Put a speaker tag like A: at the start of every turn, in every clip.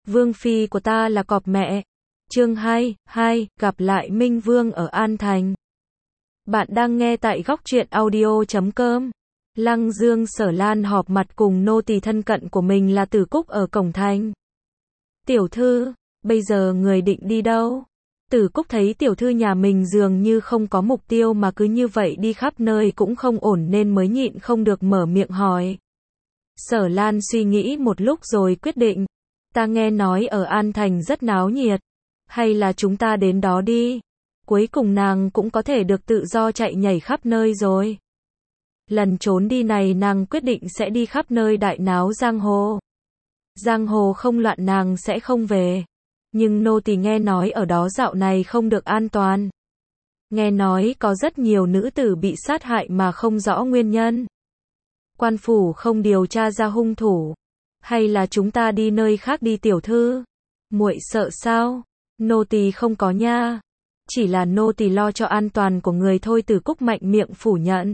A: Vương phi của ta là cọp mẹ. Chương 2, gặp lại Minh Vương ở An Thành. Bạn đang nghe tại góc truyện audio.com. Lăng Dương Sở Lan họp mặt cùng nô tỳ thân cận của mình là Tử Cúc ở cổng thành. Tiểu thư, bây giờ người định đi đâu? Tử Cúc thấy tiểu thư nhà mình dường như không có mục tiêu mà cứ như vậy đi khắp nơi cũng không ổn nên mới nhịn không được mở miệng hỏi. Sở Lan suy nghĩ một lúc rồi quyết định. Ta nghe nói ở An Thành rất náo nhiệt. Hay là chúng ta đến đó đi. Cuối cùng nàng cũng có thể được tự do chạy nhảy khắp nơi rồi. Lần trốn đi này nàng quyết định sẽ đi khắp nơi đại náo giang hồ. Giang hồ không loạn nàng sẽ không về. Nhưng nô tỳ nghe nói ở đó dạo này không được an toàn. Nghe nói có rất nhiều nữ tử bị sát hại mà không rõ nguyên nhân. Quan phủ không điều tra ra hung thủ. Hay là chúng ta đi nơi khác đi tiểu thư? Muội sợ sao? Nô tỳ không có nha. Chỉ là nô tỳ lo cho an toàn của người thôi. Tử Cúc mạnh miệng phủ nhận.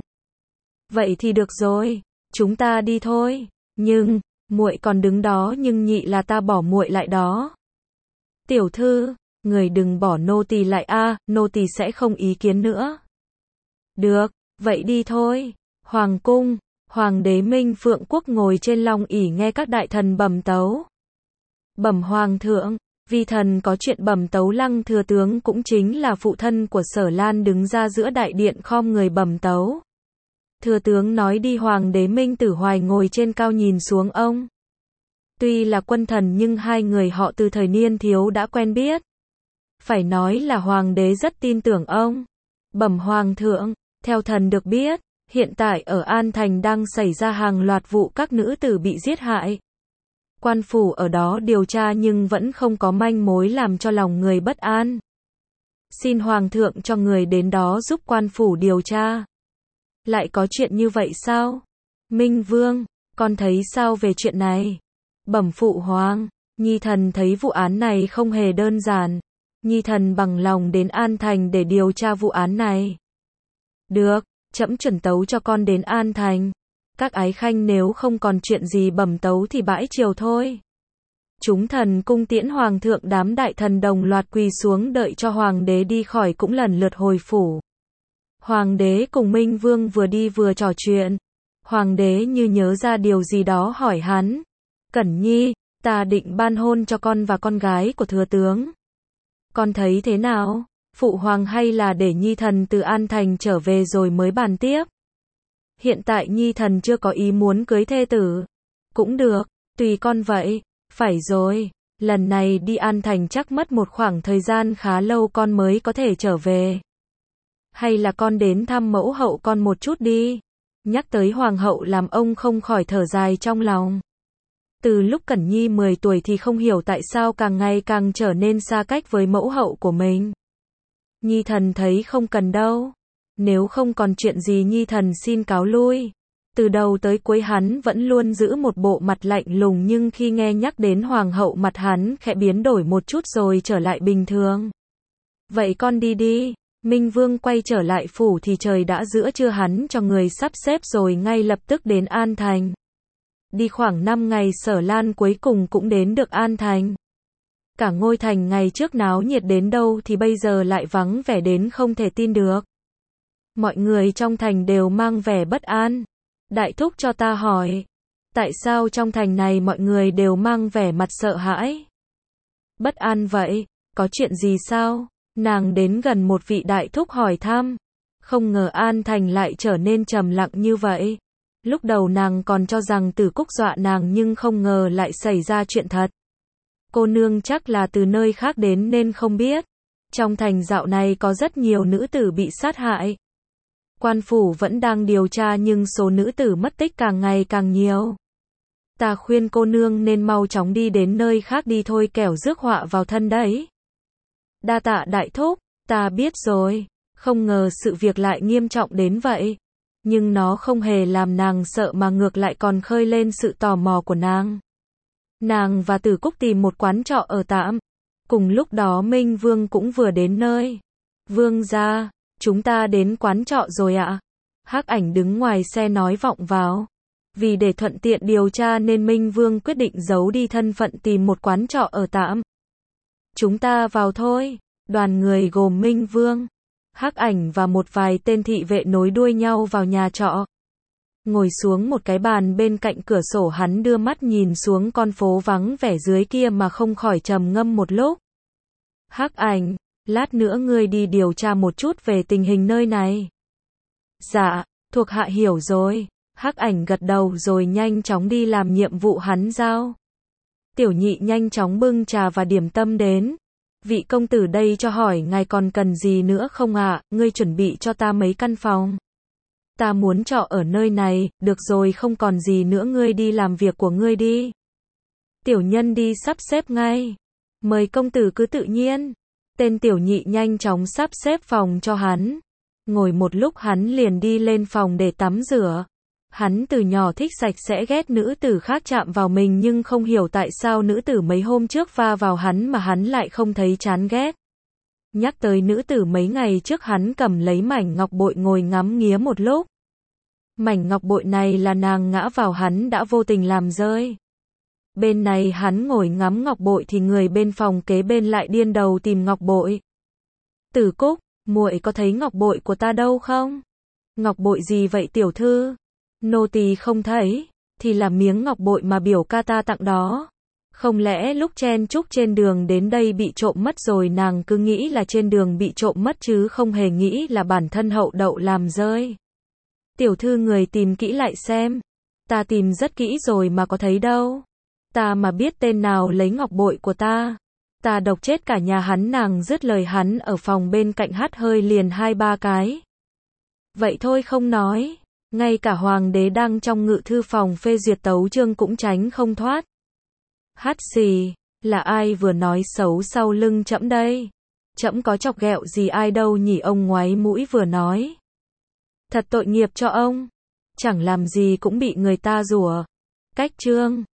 A: Vậy thì được rồi, chúng ta đi thôi. Nhưng, muội còn đứng đó nhưng nhị là ta bỏ muội lại đó. Tiểu thư, người đừng bỏ nô tỳ lại a, nô tỳ sẽ không ý kiến nữa. Được, vậy đi thôi. Hoàng cung, Hoàng đế Minh Phượng Quốc ngồi trên long ỷ nghe các đại thần bẩm tấu. Bẩm Hoàng thượng, vi thần có chuyện bẩm tấu. Lăng thừa tướng cũng chính là phụ thân của Sở Lan đứng ra giữa đại điện khom người bẩm tấu. Thừa tướng nói đi. Hoàng đế Minh Tử Hoài ngồi trên cao nhìn xuống ông. Tuy là quân thần nhưng hai người họ từ thời niên thiếu đã quen biết. Phải nói là hoàng đế rất tin tưởng ông. Bẩm Hoàng thượng, theo thần được biết, hiện tại ở An Thành đang xảy ra hàng loạt vụ các nữ tử bị giết hại. Quan phủ ở đó điều tra nhưng vẫn không có manh mối làm cho lòng người bất an. Xin Hoàng thượng cho người đến đó giúp quan phủ điều tra. Lại có chuyện như vậy sao? Minh Vương, con thấy sao về chuyện này? Bẩm phụ hoàng, nhi thần thấy vụ án này không hề đơn giản. Nhi thần bằng lòng đến An Thành để điều tra vụ án này. Được, trẫm chuẩn tấu cho con đến An Thành. Các ái khanh nếu không còn chuyện gì bẩm tấu thì bãi triều thôi. Chúng thần cung tiễn hoàng thượng. Đám đại thần đồng loạt quỳ xuống đợi cho hoàng đế đi khỏi cũng lần lượt hồi phủ. Hoàng đế cùng Minh Vương vừa đi vừa trò chuyện. Hoàng đế như nhớ ra điều gì đó hỏi hắn. Cẩn Nhi, ta định ban hôn cho con và con gái của thừa tướng. Con thấy thế nào? Phụ hoàng hay là để nhi thần từ An Thành trở về rồi mới bàn tiếp? Hiện tại nhi thần chưa có ý muốn cưới thê tử. Cũng được, tùy con vậy. Phải rồi, lần này đi An Thành chắc mất một khoảng thời gian khá lâu con mới có thể trở về. Hay là con đến thăm mẫu hậu con một chút đi. Nhắc tới hoàng hậu làm ông không khỏi thở dài trong lòng. Từ lúc Cẩn Nhi 10 tuổi thì không hiểu tại sao càng ngày càng trở nên xa cách với mẫu hậu của mình. Nhi thần thấy không cần đâu. Nếu không còn chuyện gì nhi thần xin cáo lui. Từ đầu tới cuối hắn vẫn luôn giữ một bộ mặt lạnh lùng nhưng khi nghe nhắc đến hoàng hậu mặt hắn khẽ biến đổi một chút rồi trở lại bình thường. Vậy con đi đi. Minh Vương quay trở lại phủ thì trời đã giữa trưa. Hắn cho người sắp xếp rồi ngay lập tức đến An Thành. Đi khoảng 5 ngày Sở Lan cuối cùng cũng đến được An Thành. Cả ngôi thành ngày trước náo nhiệt đến đâu thì bây giờ lại vắng vẻ đến không thể tin được. Mọi người trong thành đều mang vẻ bất an. Đại thúc cho ta hỏi, tại sao trong thành này mọi người đều mang vẻ mặt sợ hãi? Bất an vậy, có chuyện gì sao? Nàng đến gần một vị đại thúc hỏi thăm. Không ngờ An Thành lại trở nên trầm lặng như vậy. Lúc đầu nàng còn cho rằng Tử Cúc dọa nàng nhưng không ngờ lại xảy ra chuyện thật. Cô nương chắc là từ nơi khác đến nên không biết. Trong thành dạo này có rất nhiều nữ tử bị sát hại. Quan phủ vẫn đang điều tra nhưng số nữ tử mất tích càng ngày càng nhiều. Ta khuyên cô nương nên mau chóng đi đến nơi khác đi thôi kẻo rước họa vào thân đấy. Đa tạ đại thúc, ta biết rồi. Không ngờ sự việc lại nghiêm trọng đến vậy. Nhưng nó không hề làm nàng sợ mà ngược lại còn khơi lên sự tò mò của nàng. Nàng và Tử Cúc tìm một quán trọ ở tạm. Cùng lúc đó Minh Vương cũng vừa đến nơi. Vương gia, chúng ta đến quán trọ rồi ạ. Hắc Ảnh đứng ngoài xe nói vọng vào. Vì để thuận tiện điều tra nên Minh Vương quyết định giấu đi thân phận tìm một quán trọ ở tạm. Chúng ta vào thôi. Đoàn người gồm Minh Vương, Hắc Ảnh và một vài tên thị vệ nối đuôi nhau vào nhà trọ. Ngồi xuống một cái bàn bên cạnh cửa sổ, hắn đưa mắt nhìn xuống con phố vắng vẻ dưới kia mà không khỏi trầm ngâm một lúc. Hắc Ảnh, lát nữa ngươi đi điều tra một chút về tình hình nơi này. Dạ, thuộc hạ hiểu rồi. Hắc Ảnh gật đầu rồi nhanh chóng đi làm nhiệm vụ hắn giao. Tiểu Nhị nhanh chóng bưng trà và điểm tâm đến. Vị công tử đây cho hỏi ngài còn cần gì nữa không ạ? Ngươi chuẩn bị cho ta mấy căn phòng. Ta muốn trọ ở nơi này. Được rồi, không còn gì nữa, ngươi đi làm việc của ngươi đi. Tiểu nhân đi sắp xếp ngay. Mời công tử cứ tự nhiên. Tên Tiểu Nhị nhanh chóng sắp xếp phòng cho hắn. Ngồi một lúc hắn liền đi lên phòng để tắm rửa. Hắn từ nhỏ thích sạch sẽ, ghét nữ tử khác chạm vào mình, nhưng không hiểu tại sao nữ tử mấy hôm trước va vào hắn mà hắn lại không thấy chán ghét. Nhắc tới nữ tử mấy ngày trước, hắn cầm lấy mảnh ngọc bội ngồi ngắm nghía một lúc. Mảnh ngọc bội này là nàng ngã vào hắn đã vô tình làm rơi. Bên này hắn ngồi ngắm ngọc bội thì người bên phòng kế bên lại điên đầu tìm ngọc bội. Tử Cúc, muội có thấy ngọc bội của ta đâu không? Ngọc bội gì vậy tiểu thư? Nô tỳ không thấy, thì là miếng ngọc bội mà biểu ca ta tặng đó. Không lẽ lúc chen chúc trên đường đến đây bị trộm mất rồi? Nàng cứ nghĩ là trên đường bị trộm mất chứ không hề nghĩ là bản thân hậu đậu làm rơi. Tiểu thư, người tìm kỹ lại xem. Ta tìm rất kỹ rồi mà có thấy đâu. Ta mà biết tên nào lấy ngọc bội của ta, ta độc chết cả nhà hắn. Nàng dứt lời, hắn ở phòng bên cạnh hắt hơi liền 2-3 cái. Vậy thôi không nói. Ngay cả hoàng đế đang trong ngự thư phòng phê duyệt tấu chương cũng tránh không thoát. Hắt xì, là ai vừa nói xấu sau lưng trẫm đây? Trẫm có chọc ghẹo gì ai đâu nhỉ? Ông ngoáy mũi vừa nói. Thật tội nghiệp cho ông. Chẳng làm gì cũng bị người ta rủa. Cách chương